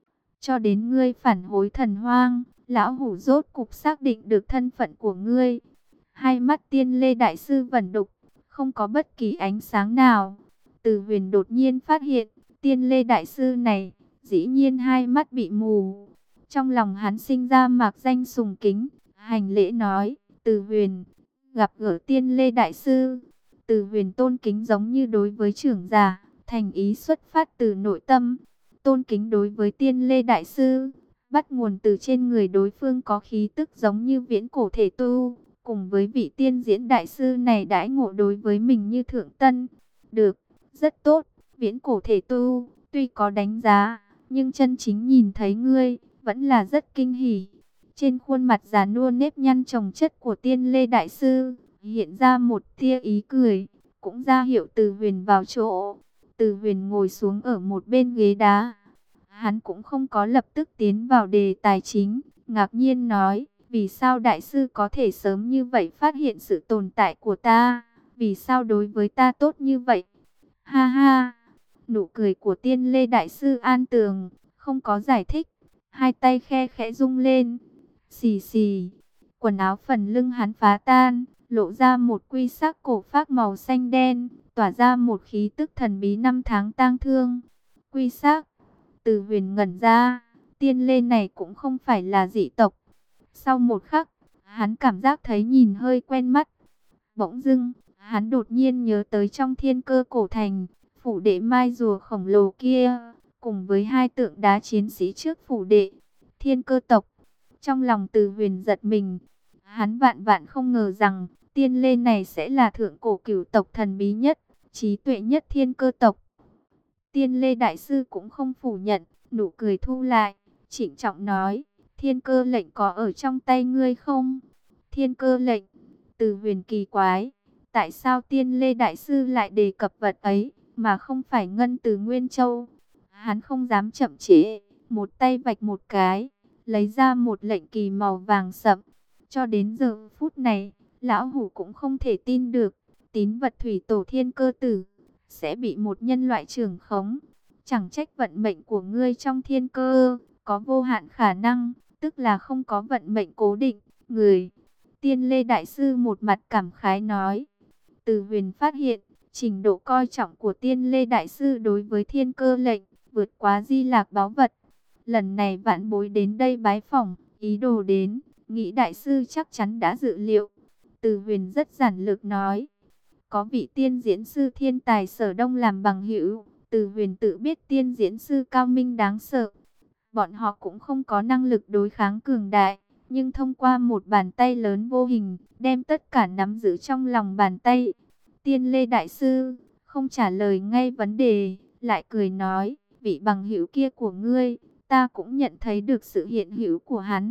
Cho đến ngươi phản hối thần hoang, lão hủ rốt cục xác định được thân phận của ngươi. Hai mắt Tiên Lê đại sư vẩn đục, không có bất kỳ ánh sáng nào. Từ Huyền đột nhiên phát hiện, Tiên Lê đại sư này, dĩ nhiên hai mắt bị mù. Trong lòng hắn sinh ra mạc danh sùng kính, hành lễ nói, Từ Huyền, gặp gỡ Tiên Lê đại sư. Từ Huyền tôn kính giống như đối với trưởng giả, thành ý xuất phát từ nội tâm. Tôn kính đối với Tiên Lê đại sư, bắt nguồn từ trên người đối phương có khí tức giống như viễn cổ thể tu, cùng với vị tiên diễn đại sư này đãi ngộ đối với mình như thượng tân. Được, rất tốt, viễn cổ thể tu, tuy có đánh giá, nhưng chân chính nhìn thấy ngươi, vẫn là rất kinh hỉ. Trên khuôn mặt già nua nếp nhăn chồng chất của Tiên Lê đại sư, hiện ra một tia ý cười, cũng ra hiệu Từ Huyền vào chỗ. Từ Huyền ngồi xuống ở một bên ghế đá. Hắn cũng không có lập tức tiến vào đề tài chính, ngạc nhiên nói, vì sao đại sư có thể sớm như vậy phát hiện sự tồn tại của ta, vì sao đối với ta tốt như vậy? Ha ha, nụ cười của Tiên Lê đại sư an tường, không có giải thích, hai tay khe khẽ rung lên, xì xì, quần áo phần lưng hắn phá tan, lộ ra một quy sắc cổ phác màu xanh đen, tỏa ra một khí tức thần bí năm tháng tang thương. Quy sắc, Từ Huyền ngẩn ra, Tiên Lê này cũng không phải là dị tộc. Sau một khắc, hắn cảm giác thấy nhìn hơi quen mắt. Bỗng dưng, hắn đột nhiên nhớ tới trong Thiên Cơ cổ thành, phủ đệ mai rùa khổng lồ kia, cùng với hai tượng đá chiến sĩ trước phủ đệ, Thiên Cơ tộc. Trong lòng Từ Huyền giật mình, hắn vạn vạn không ngờ rằng, Tiên Lê này sẽ là thượng cổ cửu tộc thần bí nhất, trí tuệ nhất Thiên Cơ tộc. Tiên Lê đại sư cũng không phủ nhận, nụ cười thu lại, trịnh trọng nói, Thiên Cơ lệnh có ở trong tay ngươi không? Thiên Cơ lệnh, Từ Huyền kỳ quái, tại sao Tiên Lê đại sư lại đề cập vật ấy, mà không phải ngân từ Nguyên Châu? Hắn không dám chậm trễ, một tay vạch một cái, lấy ra một lệnh kỳ màu vàng sậm. Cho đến giờ phút này, lão hủ cũng không thể tin được, tín vật thủy tổ Thiên Cơ tử sẽ bị một nhân loại trưởng khống. Chẳng trách vận mệnh của ngươi trong thiên cơ có vô hạn khả năng, tức là không có vận mệnh cố định. Người, Tiên Lê đại sư một mặt cảm khái nói. Từ Huyền phát hiện, trình độ coi trọng của Tiên Lê đại sư đối với thiên cơ lệnh vượt quá Di Lạc báu vật. Lần này vạn bối đến đây bái phỏng, ý đồ đến, nghĩ đại sư chắc chắn đã dự liệu. Từ Huyền rất giản lược nói, có vị tiên diễn sư thiên tài Sở Đông làm bằng hữu. Từ Huyền tự biết tiên diễn sư cao minh đáng sợ, bọn họ cũng không có năng lực đối kháng cường đại, nhưng thông qua một bàn tay lớn vô hình, đem tất cả nắm giữ trong lòng bàn tay. Tiên Lê đại sư không trả lời ngay vấn đề, lại cười nói, vị bằng hữu kia của ngươi, ta cũng nhận thấy được sự hiện hữu của hắn.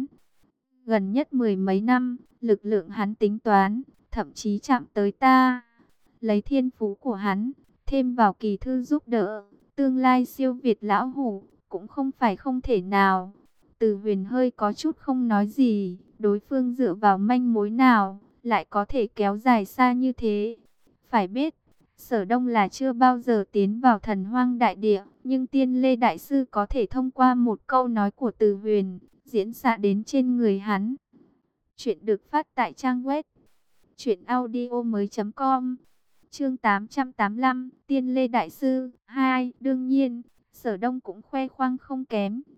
Gần nhất mười mấy năm, lực lượng hắn tính toán, thậm chí chạm tới ta. Lấy thiên phú của hắn, thêm vào kỳ thư giúp đỡ, tương lai siêu việt lão hủ, cũng không phải không thể nào. Từ Huyền hơi có chút không nói gì, đối phương dựa vào manh mối nào, lại có thể kéo dài xa như thế. Phải biết, Sở Đông là chưa bao giờ tiến vào thần hoang đại địa, nhưng Tiên Lê đại sư có thể thông qua một câu nói của Từ Huyền, diễn xạ đến trên người hắn. Chuyện được phát tại trang web truyện audio mới chấm com. Chương tám trăm tám mươi lăm, Tiên Lê đại sư hai. Đương nhiên, Sở Đông cũng khoe khoang không kém,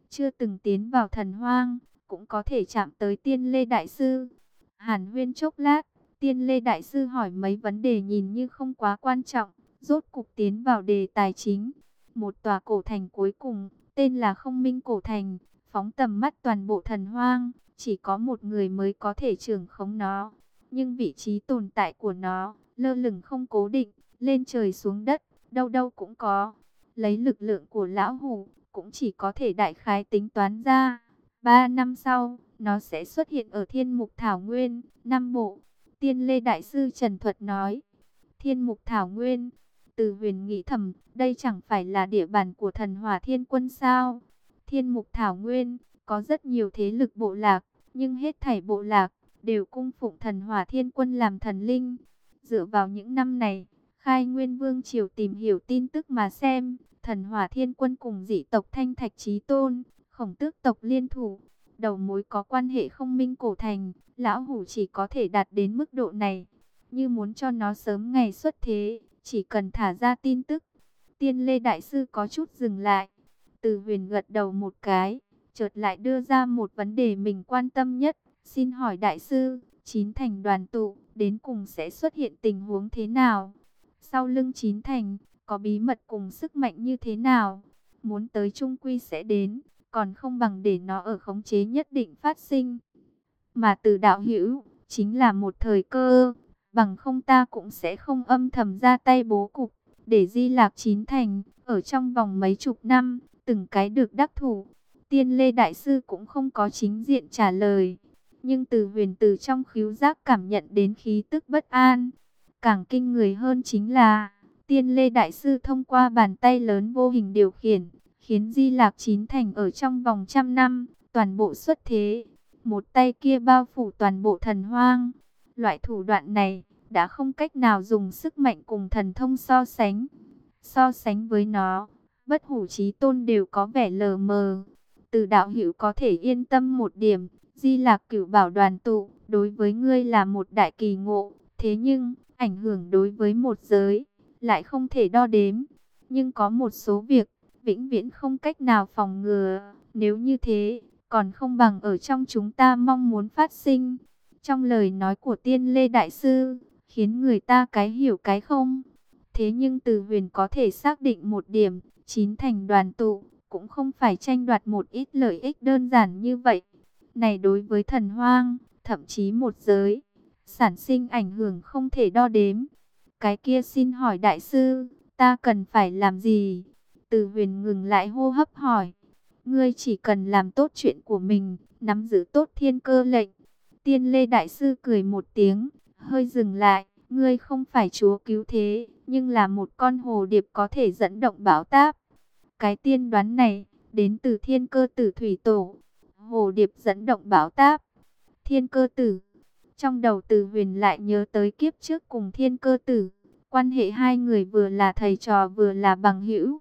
chưa từng tiến vào thần hoang, cũng có thể chạm tới Tiên Lê Đại Sư. Hàn huyên chốc lát, Tiên Lê Đại Sư hỏi mấy vấn đề nhìn như không quá quan trọng, rốt cục tiến vào đề tài chính. Một tòa cổ thành cuối cùng, tên là Không Minh Cổ Thành, phóng tầm mắt toàn bộ thần hoang, chỉ có một người mới có thể trưởng khống nó. Nhưng vị trí tồn tại của nó, lơ lửng không cố định, lên trời xuống đất, đâu đâu cũng có. Lấy lực lượng của lão hủ, cũng chỉ có thể đại khái tính toán ra. Ba năm sau, nó sẽ xuất hiện ở Thiên Mục Thảo Nguyên, Nam Bộ. Tiên Lê Đại Sư Trần Thuật nói, Thiên Mục Thảo Nguyên. Từ Huyền nghĩ thầm, đây chẳng phải là địa bàn của thần Hỏa Thiên Quân sao? Thiên Mục Thảo Nguyên, có rất nhiều thế lực bộ lạc, nhưng hết thảy bộ lạc, đều cung phụng thần Hỏa Thiên Quân làm thần linh. Dựa vào những năm này, Khai Nguyên Vương Triều tìm hiểu tin tức mà xem, thần Hỏa Thiên Quân cùng dị tộc Thanh Thạch Chí Tôn, Khổng Tước tộc liên thủ, đầu mối có quan hệ Không Minh Cổ Thành, lão hủ chỉ có thể đạt đến mức độ này. Như muốn cho nó sớm ngày xuất thế, chỉ cần thả ra tin tức. Tiên Lê Đại Sư có chút dừng lại. Từ Huyền gật đầu một cái, chợt lại đưa ra một vấn đề mình quan tâm nhất. Xin hỏi Đại Sư, Chín Thành đoàn tụ, đến cùng sẽ xuất hiện tình huống thế nào? Sau lưng Chín Thành, có bí mật cùng sức mạnh như thế nào? Muốn tới trung quy sẽ đến, còn không bằng để nó ở khống chế nhất định phát sinh. Mà từ đạo hữu, chính là một thời cơ, bằng không ta cũng sẽ không âm thầm ra tay bố cục, để Di Lạc Chín Thành, ở trong vòng mấy chục năm, từng cái được đắc thủ. Tiên Lê Đại Sư cũng không có chính diện trả lời, nhưng từ Huyền từ trong khứu giác cảm nhận đến khí tức bất an. Càng kinh người hơn chính là, Tiên Lê Đại Sư thông qua bàn tay lớn vô hình điều khiển, khiến Di Lạc Chín Thành ở trong vòng trăm năm, toàn bộ xuất thế. Một tay kia bao phủ toàn bộ thần hoang. Loại thủ đoạn này, đã không cách nào dùng sức mạnh cùng thần thông so sánh. So sánh với nó, Bất Hủ Chí Tôn đều có vẻ lờ mờ. Từ đạo hữu có thể yên tâm một điểm, Di Lạc Cửu Bảo đoàn tụ, đối với ngươi là một đại kỳ ngộ. Thế nhưng, ảnh hưởng đối với một giới, lại không thể đo đếm. Nhưng có một số việc, vĩnh viễn không cách nào phòng ngừa. Nếu như thế, còn không bằng ở trong chúng ta mong muốn phát sinh. Trong lời nói của Tiên Lê Đại Sư, khiến người ta cái hiểu cái không. Thế nhưng Từ Huyền có thể xác định một điểm, Chín Thành đoàn tụ, cũng không phải tranh đoạt một ít lợi ích đơn giản như vậy. Này đối với thần hoang, thậm chí một giới, sản sinh ảnh hưởng không thể đo đếm. Cái kia xin hỏi Đại Sư, ta cần phải làm gì? Từ Huyền ngừng lại hô hấp hỏi. Ngươi chỉ cần làm tốt chuyện của mình, nắm giữ tốt thiên cơ lệnh. Tiên Lê Đại Sư cười một tiếng, hơi dừng lại. Ngươi không phải chúa cứu thế, nhưng là một con hồ điệp có thể dẫn động bão táp. Cái tiên đoán này, đến từ Thiên Cơ Tử Thủy Tổ. Hồ điệp dẫn động bão táp. Thiên Cơ Tử. Trong đầu Từ Huyền lại nhớ tới kiếp trước cùng Thiên Cơ Tử. Quan hệ hai người vừa là thầy trò vừa là bằng hữu.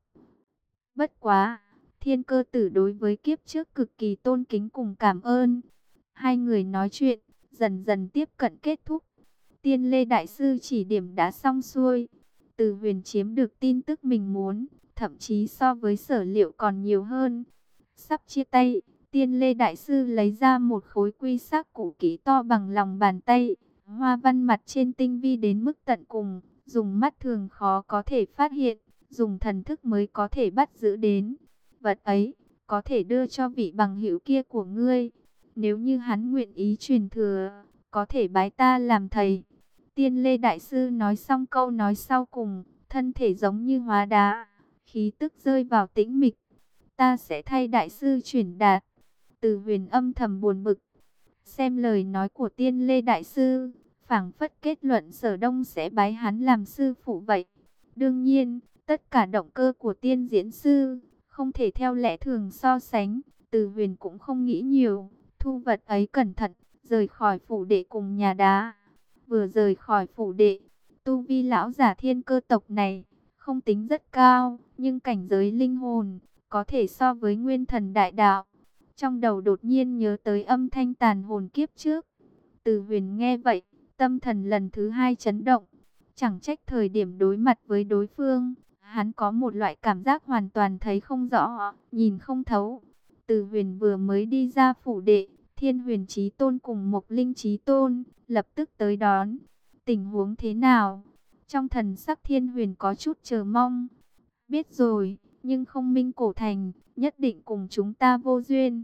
Bất quá, Thiên Cơ Tử đối với kiếp trước cực kỳ tôn kính cùng cảm ơn. Hai người nói chuyện, dần dần tiếp cận kết thúc. Tiên Lê Đại Sư chỉ điểm đã xong xuôi. Từ Huyền chiếm được tin tức mình muốn, thậm chí so với sở liệu còn nhiều hơn. Sắp chia tay, Tiên Lê Đại Sư lấy ra một khối quy sắc cũ kỹ to bằng lòng bàn tay. Hoa văn mặt trên tinh vi đến mức tận cùng, dùng mắt thường khó có thể phát hiện, dùng thần thức mới có thể bắt giữ đến. Vật ấy, có thể đưa cho vị bằng hữu kia của ngươi. Nếu như hắn nguyện ý truyền thừa, có thể bái ta làm thầy. Tiên Lê Đại Sư nói xong câu nói sau cùng, thân thể giống như hóa đá, khí tức rơi vào tĩnh mịch. Ta sẽ thay Đại Sư chuyển đạt. Từ Huyền âm thầm buồn bực. Xem lời nói của Tiên Lê Đại Sư, phảng phất kết luận Sở Đông sẽ bái hắn làm sư phụ vậy. Đương nhiên, tất cả động cơ của Tiên Diễn Sư, không thể theo lẽ thường so sánh. Từ Huyền cũng không nghĩ nhiều, thu vật ấy cẩn thận, rời khỏi phủ đệ cùng nhà đá. Vừa rời khỏi phủ đệ, tu vi lão giả Thiên Cơ tộc này không tính rất cao, nhưng cảnh giới linh hồn có thể so với nguyên thần đại đạo. Trong đầu đột nhiên nhớ tới âm thanh tàn hồn kiếp trước. Từ Huyền nghe vậy, tâm thần lần thứ hai chấn động. Chẳng trách thời điểm đối mặt với đối phương, hắn có một loại cảm giác hoàn toàn thấy không rõ, nhìn không thấu. Từ Huyền vừa mới đi ra phủ đệ, Thiên Huyền Chí Tôn cùng Mộc Linh Chí Tôn lập tức tới đón. Tình huống thế nào? Trong thần sắc Thiên Huyền có chút chờ mong. Biết rồi, nhưng không minh cổ thành, nhất định cùng chúng ta vô duyên.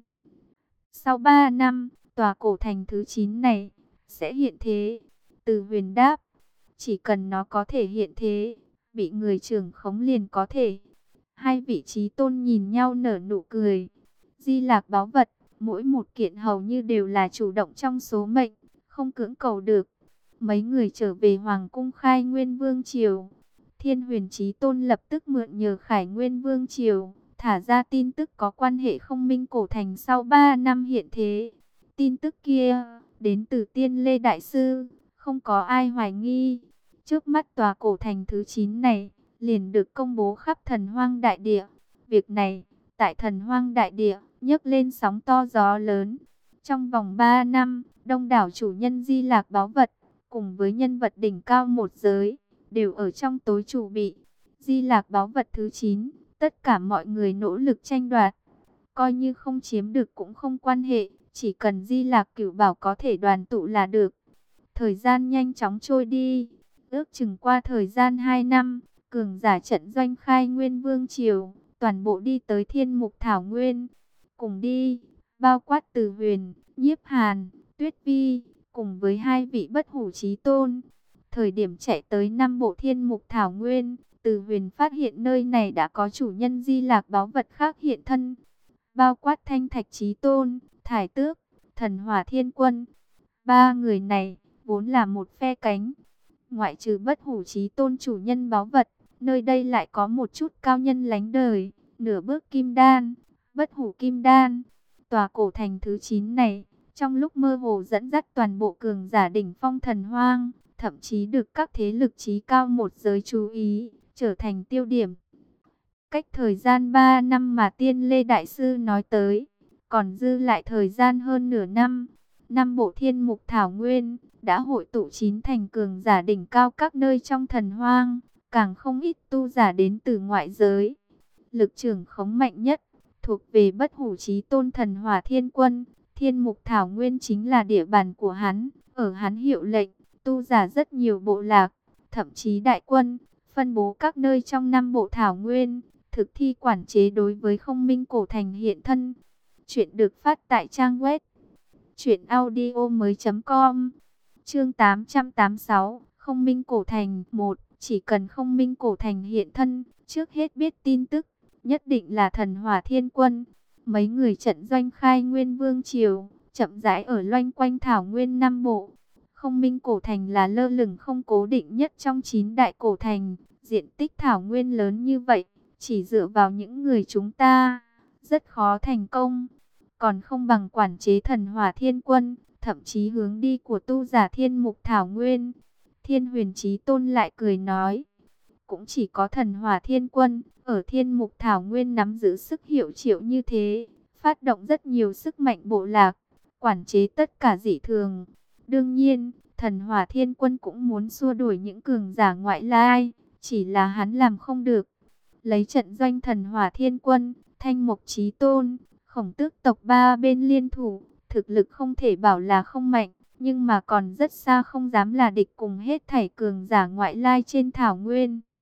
Sau ba năm, tòa cổ thành thứ chín này sẽ hiện thế. Từ Huyền đáp, chỉ cần nó có thể hiện thế, bị người trưởng khống liền có thể. Hai vị trí tôn nhìn nhau nở nụ cười. Di Lạc báu vật, mỗi một kiện hầu như đều là chủ động trong số mệnh, không cưỡng cầu được. Mấy người trở về Hoàng cung Khai Nguyên Vương Triều. Thiên Huyền Chí Tôn lập tức mượn nhờ Khải Nguyên Vương Triều, thả ra tin tức có quan hệ không minh cổ thành sau ba năm hiện thế. Tin tức kia, đến từ Tiên Lê Đại Sư, không có ai hoài nghi. Trước mắt tòa cổ thành thứ chín này, liền được công bố khắp thần hoang đại địa. Việc này, tại thần hoang đại địa, nhấc lên sóng to gió lớn. Trong vòng ba năm, đông đảo chủ nhân Di Lạc báu vật, cùng với nhân vật đỉnh cao một giới, đều ở trong tối chủ bị. Di Lạc báu vật thứ chín, tất cả mọi người nỗ lực tranh đoạt. Coi như không chiếm được cũng không quan hệ, chỉ cần Di Lạc Cửu Bảo có thể đoàn tụ là được. Thời gian nhanh chóng trôi đi, ước chừng qua thời gian hai năm, cường giả trận doanh Khai Nguyên Vương Triều, toàn bộ đi tới Thiên Mục Thảo Nguyên. Cùng đi, bao quát Từ Huyền, Nhiếp Hàn, Tuyết Vi, cùng với hai vị bất hủ chí tôn. Thời điểm chạy tới năm bộ Thiên Mục Thảo Nguyên, Từ Huyền phát hiện nơi này đã có chủ nhân Di Lạc báu vật khác hiện thân. Bao quát Thanh Thạch Chí Tôn, Thải Tước, Thần Hỏa Thiên Quân. Ba người này, vốn là một phe cánh. Ngoại trừ bất hủ chí tôn chủ nhân báu vật, nơi đây lại có một chút cao nhân lánh đời, nửa bước kim đan, bất hủ kim đan. Tòa cổ thành thứ chín này, trong lúc mơ hồ dẫn dắt toàn bộ cường giả đỉnh phong thần hoang, thậm chí được các thế lực chí cao một giới chú ý, trở thành tiêu điểm. Cách thời gian ba năm mà Tiên Lê Đại Sư nói tới, còn dư lại thời gian hơn nửa năm. Năm bộ Thiên Mục Thảo Nguyên đã hội tụ chín thành cường giả đỉnh cao các nơi trong thần hoang, càng không ít tu giả đến từ ngoại giới. Lực trưởng khống mạnh nhất thuộc về bất hủ chí tôn Thần Hỏa Thiên Quân. Thiên Mục Thảo Nguyên chính là địa bàn của hắn, ở hắn hiệu lệnh, tu giả rất nhiều bộ lạc, thậm chí đại quân, phân bố các nơi trong năm bộ Thảo Nguyên, thực thi quản chế đối với không minh cổ thành hiện thân. Chuyện được phát tại trang web truyện audio mới chấm com. Chương tám trăm tám mươi sáu, Không Minh Cổ Thành một. Chỉ cần Không Minh Cổ Thành hiện thân, trước hết biết tin tức, nhất định là Thần Hỏa Thiên Quân. Mấy người trận doanh Khai Nguyên Vương Triều, chậm rãi ở loanh quanh Thảo Nguyên Nam Bộ. Không Minh Cổ Thành là lơ lửng không cố định nhất trong chín đại cổ thành. Diện tích Thảo Nguyên lớn như vậy, chỉ dựa vào những người chúng ta, rất khó thành công. Còn không bằng quản chế Thần Hỏa Thiên Quân, thậm chí hướng đi của tu giả Thiên Mục Thảo Nguyên. Thiên Huyền Chí Tôn lại cười nói, cũng chỉ có Thần Hỏa Thiên Quân ở Thiên Mục Thảo Nguyên nắm giữ sức hiệu triệu như thế, phát động rất nhiều sức mạnh bộ lạc, quản chế tất cả dị thường. Đương nhiên, Thần Hỏa Thiên Quân cũng muốn xua đuổi những cường giả ngoại lai, chỉ là hắn làm không được. Lấy trận doanh Thần Hỏa Thiên Quân, Thanh Mục Chí Tôn, Khổng Tước tộc ba bên liên thủ, thực lực không thể bảo là không mạnh, nhưng mà còn rất xa không dám là địch cùng hết thảy cường giả ngoại lai trên thảo nguyên.